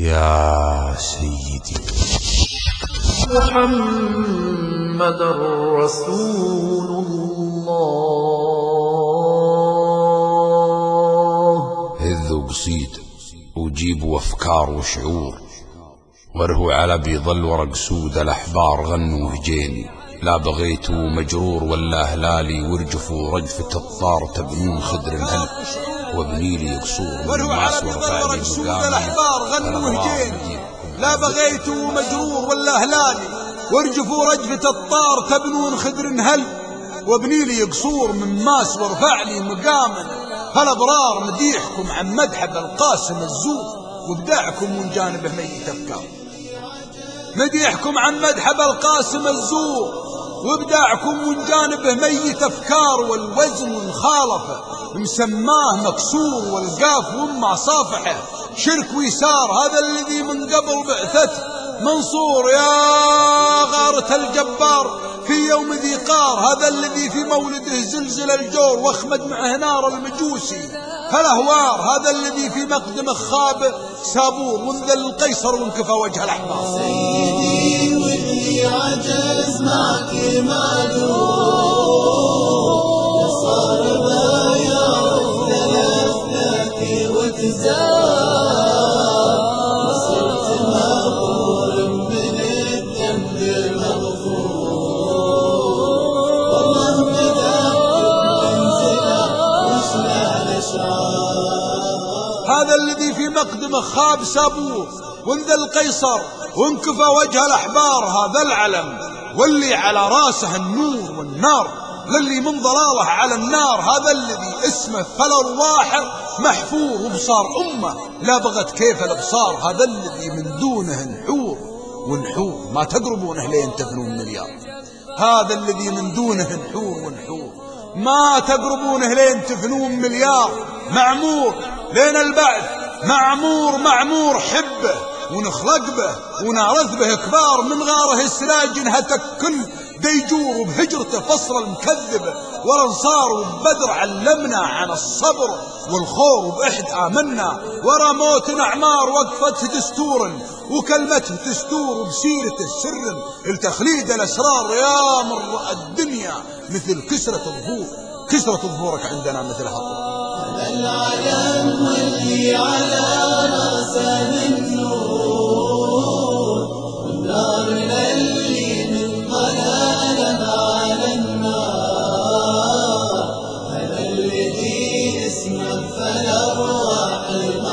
يا سيدي محمد رسول الله. هذ وقصيد وجيبوا أفكار وشعور، وارهوا على بيضل ورق سود الأحبار غنوا هجيني. لا بغيت مجرور ولا هلالي، ورجفوا رجفة الطار تبنون خدر الهل، وبنيلي قصور وارهوا على بيضل ورق سود الأحبار غنوا هجيني. لا بغيت مجرور ولا هلالي، وارجفوا رجفة الطار تبنون خدر هل، وبنيلي قصور من ماس وارفع لي مقاما. فالأبرار مديحكم عن مدحب القاسم الزور، وابداعكم من جانبه ميت أفكار. مديحكم عن مدحب القاسم الزور، وابداعكم من جانبه ميت أفكار. والوزن خالفه مسماه مكسور، والقاف وما صافحه شرك ويسار. هذا الذي من قبل بعثته منصور، يا غارة الجبار في يوم ذي قار. هذا الذي في مولده زلزل الجور، واخمد معه نار المجوسي فالأهوار. هذا الذي في مقدمه خاب سابور، وانذل القيصر وانكفى وجه الأحبار. سيدي واللي عجز معك معدود، صار ما يعرف ثلاث لك وتزاد. صرت مغفور من الذنب مغفور، والله مدحك منزله واسمع الاشعار. هذا الذي في مقدمه خاب سابور، وانذل القيصر وانكفى وجه الأحبار. هذا العلم واللي على راسه النور والنار، للي من ضلاله على النار. هذا الذي اسمه فالأرواح محفور، وبصار أمة لا بغت كيف الابصار. هذا الذي من دونه نحور، ونحور ما تقربونه لين تفنون مليار. هذا الذي من دونه نحور ونحور ما تقربونه لين تفنون مليار. معمور لين البعث، معمور حبه ونخلق به ونعرث به كبار. من غاره السلاج هتك كل ديجور، وبهجرته فصل المكذبة والانصار. وبدر علمنا عن الصبر والخور، وبأحد آمنا. ورا موت أعمار وقفته دستور، وكلمته دستور، وبسيرته سر التخليد الأسرار. يا من رأى الدنيا مثل كسرة الظهور، كسرة ظهورك عندنا مثل هطر. هذا العلم واللي على راسه النور، والنار اللي من ضلاله على النار. هذا الذي اسمه فالأرواح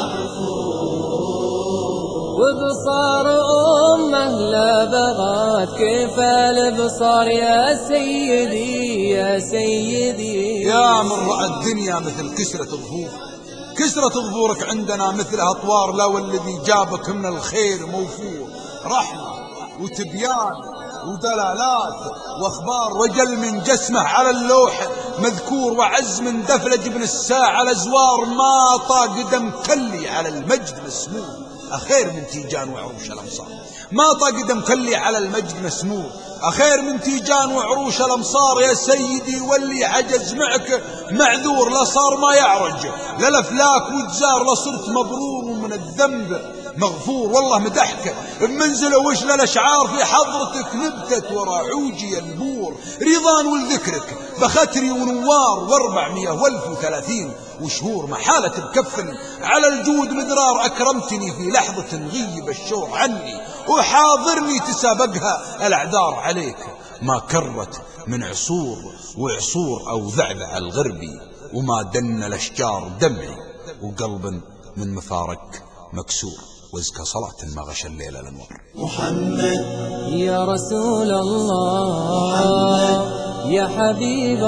المحفور، وبصار أمه لا بغات كيف البصار. يا سيدي يا سيدي يا من رأى الدنيا مثل كسرة الظهور، كسرة ظهورك عندنا مثل أطوار. لا والذي جابك من الخير موفور، رحمة وتبيان ودلالات واخبار. وجل من جسمه على اللوح مذكور، وعز من دفلج ابن الساعة الازوار. ما طاق دم كلي على المجد مسموم، أخير من تيجان وعروش الأمصار. ما طاق دم كلي على المجد مسموم، أخير من تيجان وعروش الأمصار. يا سيدي واللي عجز معك معذور، لا صار ما يعرج للأفلاك وتزار. لصرت مبرور ومن الذنب مغفور، والله مدحك بمنزله وشل الأشعار. في حضرتك نبتت ورا عوجي البور، رضان ولذكرك بختري ونوار. و430 وشهور محالة بكفن على الجود مدرار. أكرمتني في لحظة غيب الشور عني، وحاضرني تسابقها الأعذار عليك. ما كرت من عصور وعصور أو ذعذع الغربي، وما دن الأشجار دمعي، وقلب من مفارق مكسور. وازكى صلاة ما غشى الليل الأنوار. محمد يا رسول الله، يا حبيب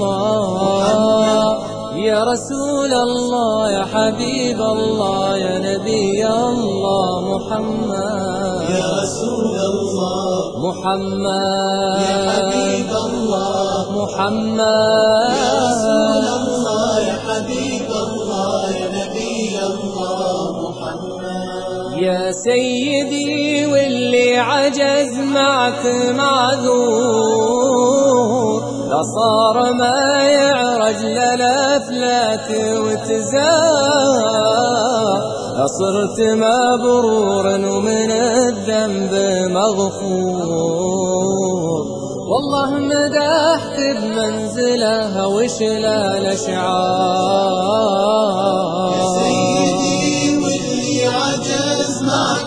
الله، يا رسول الله، يا حبيب الله، يا نبي الله. محمد يا رسول الله، محمد يا حبيب الله، محمد يا رسول الله، يا حبيب الله، يا نبي الله. محمد يا سيدي واللي عجز معك معذور، لا صار ما يعرج للأفلاك وتزار. صرت مبرورا ومن الذنب مغفور. والله مدحت بمنزله وشلا الأشعار. يا سيدي واللي عجز معك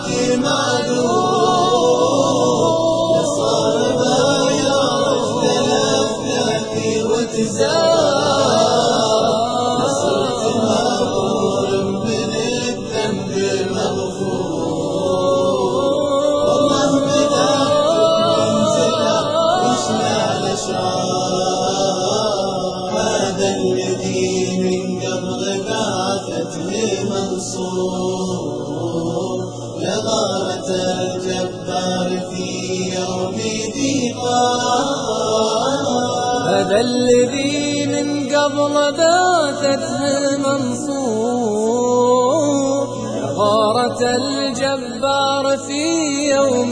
معذور، صار ما يعرف ثلاث وتزار. صرت مبرور من الذنب مغفور. والله مدحت بمنزله وشلا الأشعار. هذا الذي من قبل بعثته منصور، لغارة الجبار في يوم ضيقان. هذا الذي من قبل بعثته منصور، لغارة الجبار في يوم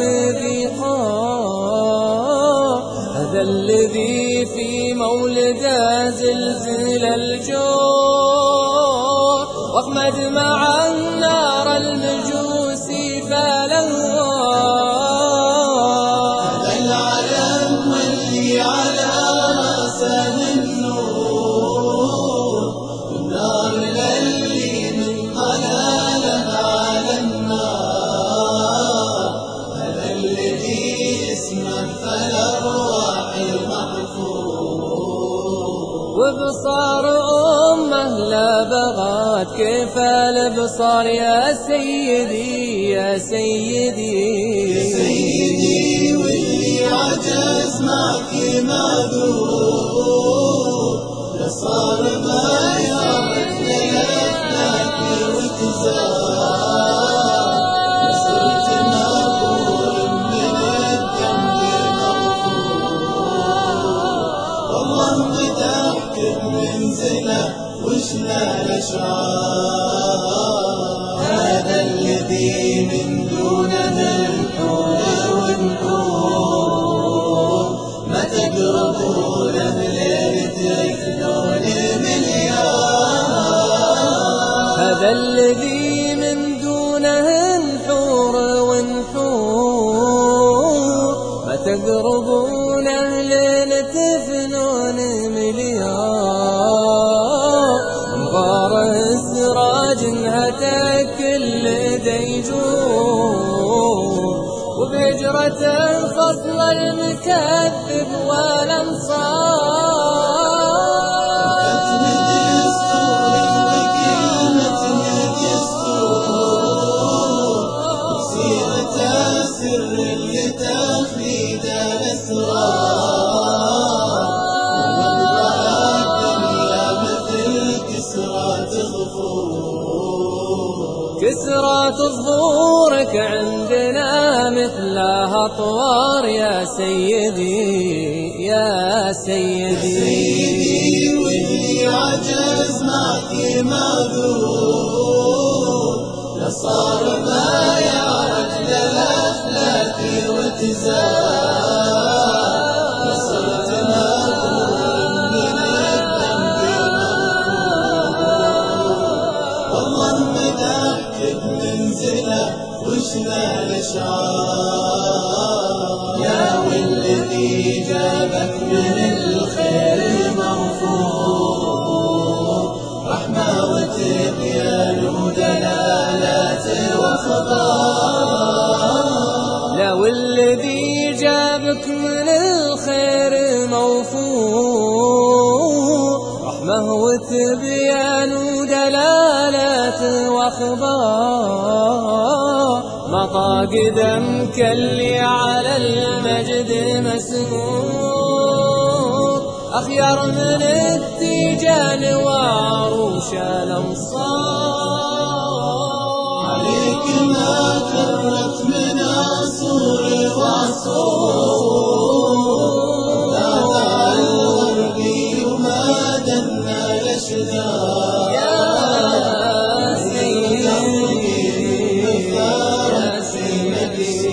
ضيقان. هذا الذي في مولده زلزل الجور، واخمد مع النار المجوس فلوار. هذا العلم واللي على رأسه النور، والنار اللي من ضلالها على النار. هذا الذي اسمه فالأرواح المحفور. وبصار أمه لا بغات كيف الابصار يا سيدي يا سيدي. يا سيدي واللي عجز معك معذور، لصار ما يعرف لك وتزار. صرت مبرور من الذنب مغفور. والله مدحت بمنزله وشلا الأشعار. هذا الذي من دونه الحور والنور، ما تقربونه لين تكدون مليار. هذا الذي من دونه الحور والنحور، ما تقربونه لين تفنون مليار. مغاره السراج انهتك كل ديجور، وبهجرة الفصل المكذب والانصار. كتمة السور وكلمة الجسور، وسيرة السر اللي تخليد الأسرار. ومن رأى الدنيا مثل كسرى تغفور. كسرى تصبورك عندنا مثلها طوار يا سيدي يا سيدي. سيدي واللي عجز معك معذور، لصار ما يعرف للأفلاك وتزار. صرت مبرور من الذنب مغفور. والله مدحت بمنزله وشلا الأشعار. يا والذي جابك من الخير موفور، رحمة وتبيان ودلالات وخبار. لا والذي جابك من الخير موفور، رحمة وتبيان ودلالات واخبار. مطى قدمك اللي على المجد مسموق، أخيار من التيجان وعروش الأنصار. عليك ما كرت من عصور وعصور، لا دعا الغربي وما دنا الأشجار. يا سيدي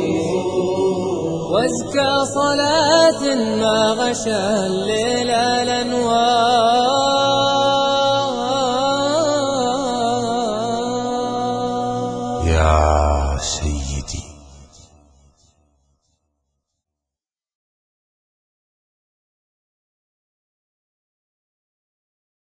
وازكى صلاة ما غشى الليل الأنوار. يا سيدي.